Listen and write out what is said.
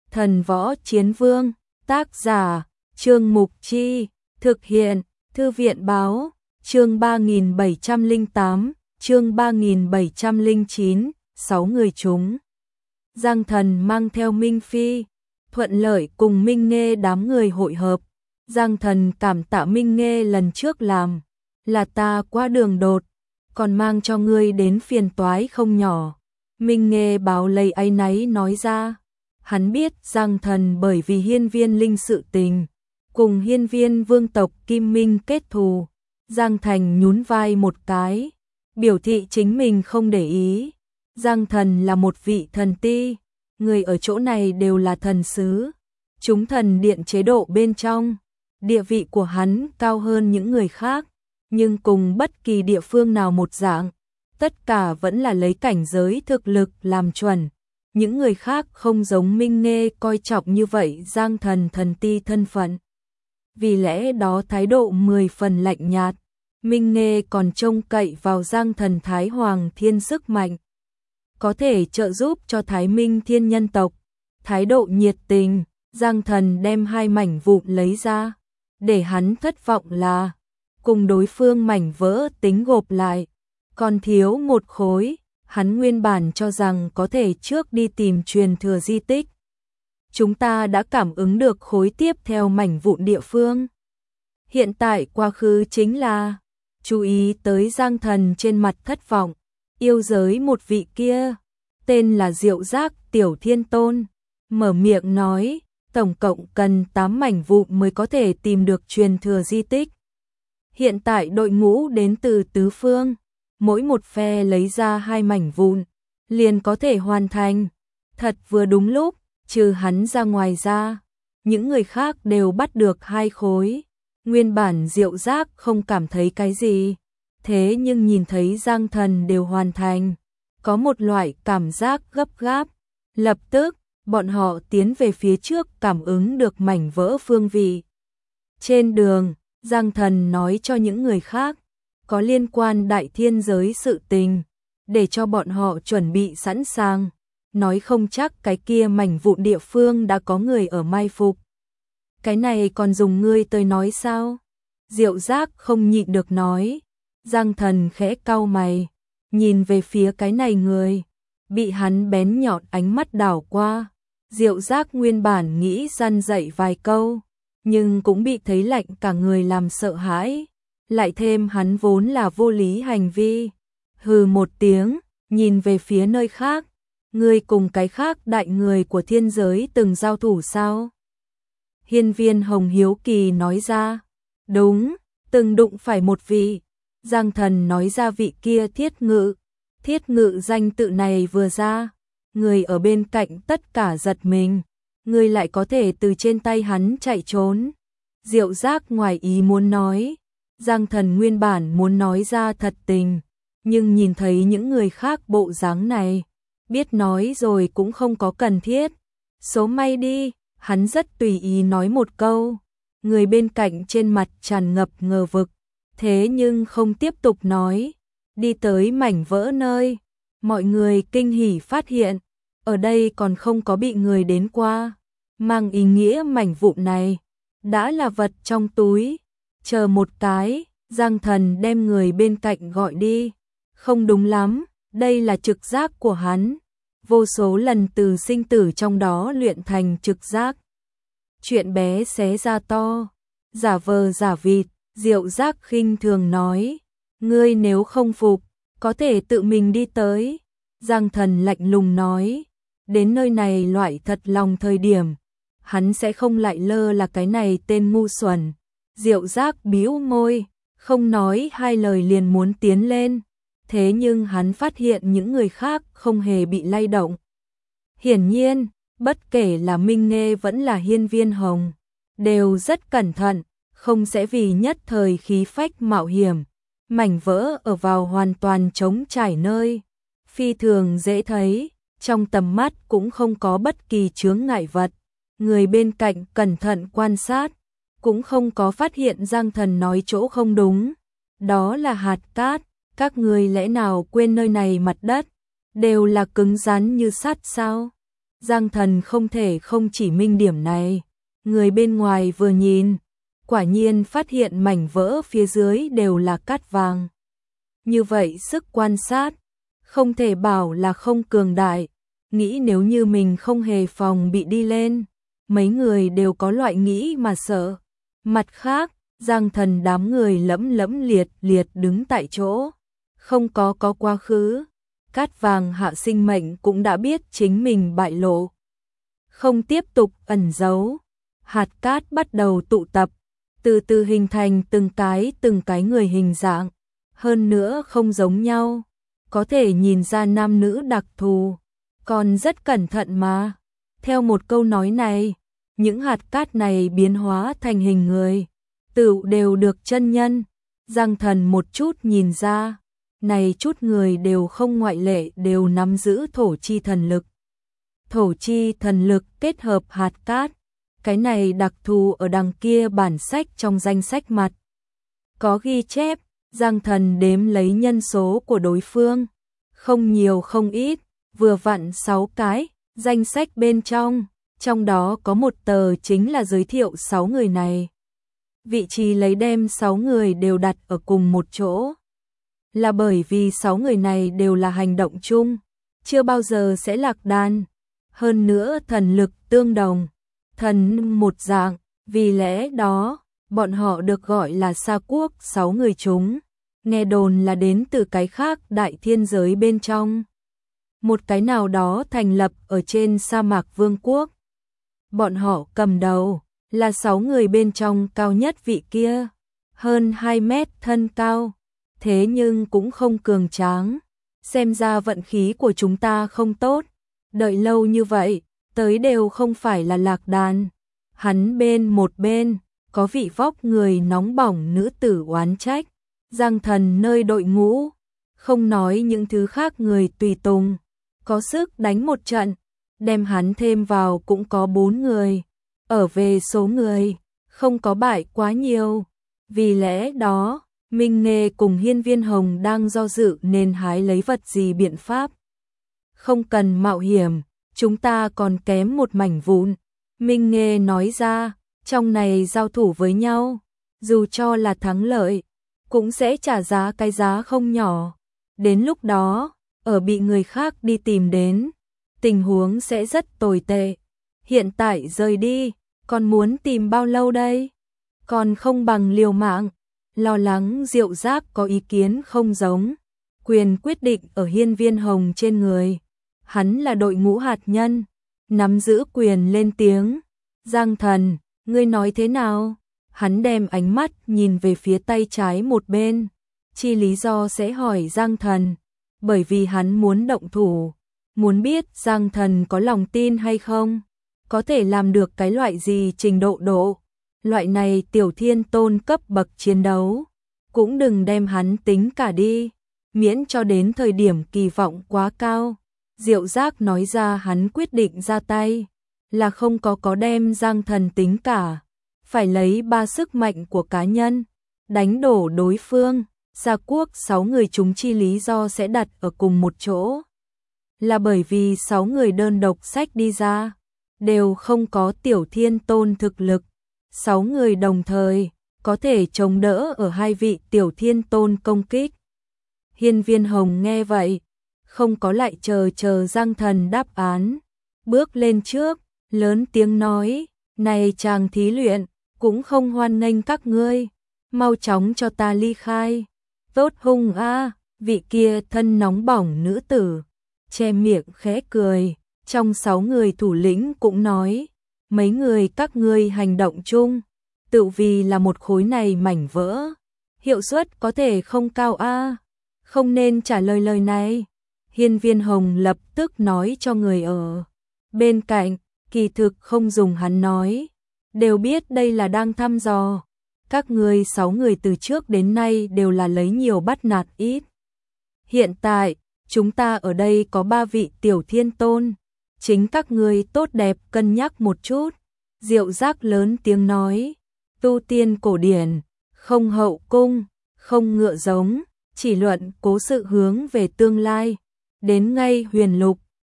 Thần Võ Chiến Vương, tác giả, Trương Mục Chi, thực hiện, Thư viện Báo, chương 3708, chương 3709, 6 người chúng. Giang Thần mang theo Minh Phi, thuận lợi cùng Minh Nghê đám người hội hợp. Giang Thần cảm tạ Minh Nghê lần trước làm, là ta qua đường đột, còn mang cho ngươi đến phiền toái không nhỏ. Minh Nghê báo lấy áy náy nói ra, hắn biết Giang Thần bởi vì Hiên Viên Linh sự tình, cùng Hiên Viên vương tộc Kim Minh kết thù. Giang Thành nhún vai một cái, biểu thị chính mình không để ý. Giang Thần là một vị thần ti, người ở chỗ này đều là thần sứ, chúng thần điện chế độ bên trong, địa vị của hắn cao hơn những người khác, nhưng cùng bất kỳ địa phương nào một dạng, tất cả vẫn là lấy cảnh giới thực lực làm chuẩn. Những người khác không giống Minh Nghê coi trọng như vậy Giang Thần thần ti thân phận. Vì lẽ đó thái độ 10 phần lạnh nhạt, Minh Nghê còn trông cậy vào Giang Thần Thái Hoàng Thiên sức mạnh, có thể trợ giúp cho Thái Minh Thiên nhân tộc. Thái độ nhiệt tình, Giang Thần đem 2 mảnh vụn lấy ra, để hắn thất vọng là cùng đối phương mảnh vỡ tính gộp lại, còn thiếu một khối. Hắn nguyên bản cho rằng có thể trước đi tìm truyền thừa di tích. Chúng ta đã cảm ứng được khối tiếp theo mảnh vụn địa phương. Hiện tại quá khứ chính là chú ý tới Giang Thần trên mặt thất vọng. Yêu giới một vị kia, tên là Diệu Giác Tiểu Thiên Tôn, mở miệng nói, tổng cộng cần 8 mảnh vụn mới có thể tìm được truyền thừa di tích. Hiện tại đội ngũ đến từ tứ phương, mỗi một phe lấy ra 2 mảnh vụn, liền có thể hoàn thành. Thật vừa đúng lúc, trừ hắn ra ngoài ra, những người khác đều bắt được 2 khối. Nguyên bản Diệu Giác không cảm thấy cái gì, thế nhưng nhìn thấy Giang Thần đều hoàn thành, có một loại cảm giác gấp gáp. Lập tức, bọn họ tiến về phía trước cảm ứng được mảnh vỡ phương vị. Trên đường, Giang Thần nói cho những người khác, có liên quan đại thiên giới sự tình, để cho bọn họ chuẩn bị sẵn sàng, nói không chắc cái kia mảnh vụn địa phương đã có người ở mai phục. Cái này còn dùng ngươi tới nói sao? Diệu Giác không nhịn được nói. Giang Thần khẽ cau mày, nhìn về phía cái này người, bị hắn bén nhọn ánh mắt đảo qua. Diệu Giác nguyên bản nghĩ răn dạy vài câu, nhưng cũng bị thấy lạnh cả người làm sợ hãi. Lại thêm hắn vốn là vô lý hành vi. Hừ một tiếng, nhìn về phía nơi khác. Ngươi cùng cái khác đại người của thiên giới từng giao thủ sao? Hiên Viên Hồng hiếu kỳ nói ra. Đúng, từng đụng phải một vị. Giang Thần nói ra vị kia Thiết Ngự. Thiết Ngự danh tự này vừa ra, người ở bên cạnh tất cả giật mình. Ngươi lại có thể từ trên tay hắn chạy trốn. Diệu Giác ngoài ý muốn nói. Giang Thần nguyên bản muốn nói ra thật tình, nhưng nhìn thấy những người khác bộ dáng này, biết nói rồi cũng không có cần thiết. Số may đi, hắn rất tùy ý nói một câu. Người bên cạnh trên mặt tràn ngập ngờ vực, thế nhưng không tiếp tục nói. Đi tới mảnh vỡ nơi, mọi người kinh hỉ phát hiện, ở đây còn không có bị người đến qua, mang ý nghĩa mảnh vụn này đã là vật trong túi. Chờ một cái, Giang Thần đem người bên cạnh gọi đi. Không đúng lắm, đây là trực giác của hắn. Vô số lần từ sinh tử trong đó luyện thành trực giác. Chuyện bé xé ra to, giả vờ giả vịt. Diệu Giác khinh thường nói, ngươi nếu không phục, có thể tự mình đi tới. Giang Thần lạnh lùng nói, đến nơi này loại thật lòng thời điểm, hắn sẽ không lại lơ là cái này tên ngu xuẩn. Diệu Giác bĩu môi, không nói 2 lời liền muốn tiến lên, thế nhưng hắn phát hiện những người khác không hề bị lay động. Hiển nhiên, bất kể là Minh Nghê vẫn là Hiên Viên Hồng, đều rất cẩn thận, không sẽ vì nhất thời khí phách mạo hiểm. Mảnh vỡ ở vào hoàn toàn trống trải nơi, phi thường dễ thấy, trong tầm mắt cũng không có bất kỳ chướng ngại vật. Người bên cạnh cẩn thận quan sát, cũng không có phát hiện Giang Thần nói chỗ không đúng. Đó là hạt cát, các người lẽ nào quên nơi này mặt đất đều là cứng rắn như sắt sao? Giang Thần không thể không chỉ minh điểm này. Người bên ngoài vừa nhìn, quả nhiên phát hiện mảnh vỡ phía dưới đều là cát vàng. Như vậy sức quan sát, không thể bảo là không cường đại. Nghĩ nếu như mình không hề phòng bị đi lên, mấy người đều có loại nghĩ mà sợ. Mặt khác, Giang Thần đám người lẫm lẫm liệt liệt đứng tại chỗ, không có quá khứ. Cát vàng hạ sinh mệnh cũng đã biết chính mình bại lộ, không tiếp tục ẩn giấu. Hạt cát bắt đầu tụ tập, từ từ hình thành từng cái người hình dạng, hơn nữa không giống nhau, có thể nhìn ra nam nữ đặc thù, còn rất cẩn thận mà. Theo một câu nói này, những hạt cát này biến hóa thành hình người, tựu đều được chân nhân. Giang Thần một chút nhìn ra, này chút người đều không ngoại lệ đều nắm giữ thổ chi thần lực. Thổ chi thần lực kết hợp hạt cát, cái này đặc thù ở đằng kia bản sách trong danh sách mặt. Có ghi chép, Giang Thần đếm lấy nhân số của đối phương, không nhiều không ít, vừa vặn 6 cái, danh sách bên trong đó có một tờ chính là giới thiệu 6 người này. Vị trí lấy đem 6 người đều đặt ở cùng một chỗ, là bởi vì 6 người này đều là hành động chung, chưa bao giờ sẽ lạc đàn. Hơn nữa thần lực tương đồng, thần một dạng, vì lẽ đó, bọn họ được gọi là Sa Quốc 6 người chúng. Nghe đồn là đến từ cái khác đại thiên giới bên trong. Một cái nào đó thành lập ở trên sa mạc vương quốc. Bọn họ cầm đầu, là 6 người bên trong cao nhất vị kia, hơn 2 mét thân cao, thế nhưng cũng không cường tráng. Xem ra vận khí của chúng ta không tốt, đợi lâu như vậy, tới đều không phải là lạc đàn. Hắn bên một bên, có vị vóc người nóng bỏng nữ tử oán trách. Giang Thần nơi đội ngũ, không nói những thứ khác người tùy tùng, có sức đánh một trận, đem hắn thêm vào cũng có 4 người. Ở về số người, không có bại quá nhiều. Vì lẽ đó, Minh Nghê cùng Hiên Viên Hồng đang do dự nên hái lấy vật gì biện pháp. Không cần mạo hiểm, chúng ta còn kém một mảnh vụn. Minh Nghê nói ra, trong này giao thủ với nhau, dù cho là thắng lợi, cũng sẽ trả giá cái giá không nhỏ. Đến lúc đó, ở bị người khác đi tìm đến, tình huống sẽ rất tồi tệ. Hiện tại rời đi, còn muốn tìm bao lâu đây? Còn không bằng liều mạng. Lo lắng Diệu Giác có ý kiến không giống. Quyền quyết định ở Hiên Viên Hồng trên người. Hắn là đội ngũ hạt nhân, nắm giữ quyền lên tiếng. Giang Thần, ngươi nói thế nào? Hắn đem ánh mắt nhìn về phía tay trái một bên. Chi lý do sẽ hỏi Giang Thần, bởi vì hắn muốn động thủ, muốn biết Giang Thần có lòng tin hay không, có thể làm được cái loại gì trình độ. Loại này tiểu thiên tôn cấp bậc chiến đấu, cũng đừng đem hắn tính cả đi, miễn cho đến thời điểm kỳ vọng quá cao. Diệu Giác nói ra hắn quyết định ra tay, là không có đem Giang Thần tính cả, phải lấy 3 sức mạnh của cá nhân, đánh đổ đối phương. Sa Quốc 6 người chúng chi lý do sẽ đặt ở cùng một chỗ, là bởi vì 6 người đơn độc sách đi ra, đều không có tiểu thiên tôn thực lực. 6 người đồng thời, có thể chống đỡ ở 2 vị tiểu thiên tôn công kích. Hiên Viên Hồng nghe vậy, không có lại chờ Giang Thần đáp án, bước lên trước, lớn tiếng nói, này chàng thí luyện, cũng không hoan nghênh các ngươi, mau chóng cho ta ly khai. Tốt hung a, vị kia thân nóng bỏng nữ tử, che miệng khẽ cười, trong 6 người thủ lĩnh cũng nói, mấy người các ngươi hành động chung, tự vì là một khối này mảnh vỡ, hiệu suất có thể không cao a, không nên trả lời lời này. Hiên Viên Hồng lập tức nói cho người ở bên cạnh, kỳ thực không dùng hắn nói, đều biết đây là đang thăm dò. Các ngươi 6 người từ trước đến nay đều là lấy nhiều bắt nạt ít. Hiện tại, chúng ta ở đây có 3 vị tiểu thiên tôn, chính các ngươi tốt đẹp cân nhắc một chút. Diệu Giác lớn tiếng nói, tu tiên cổ điển, không hậu cung, không ngựa giống, chỉ luận cố sự hướng về tương lai, đến ngay huyền lục,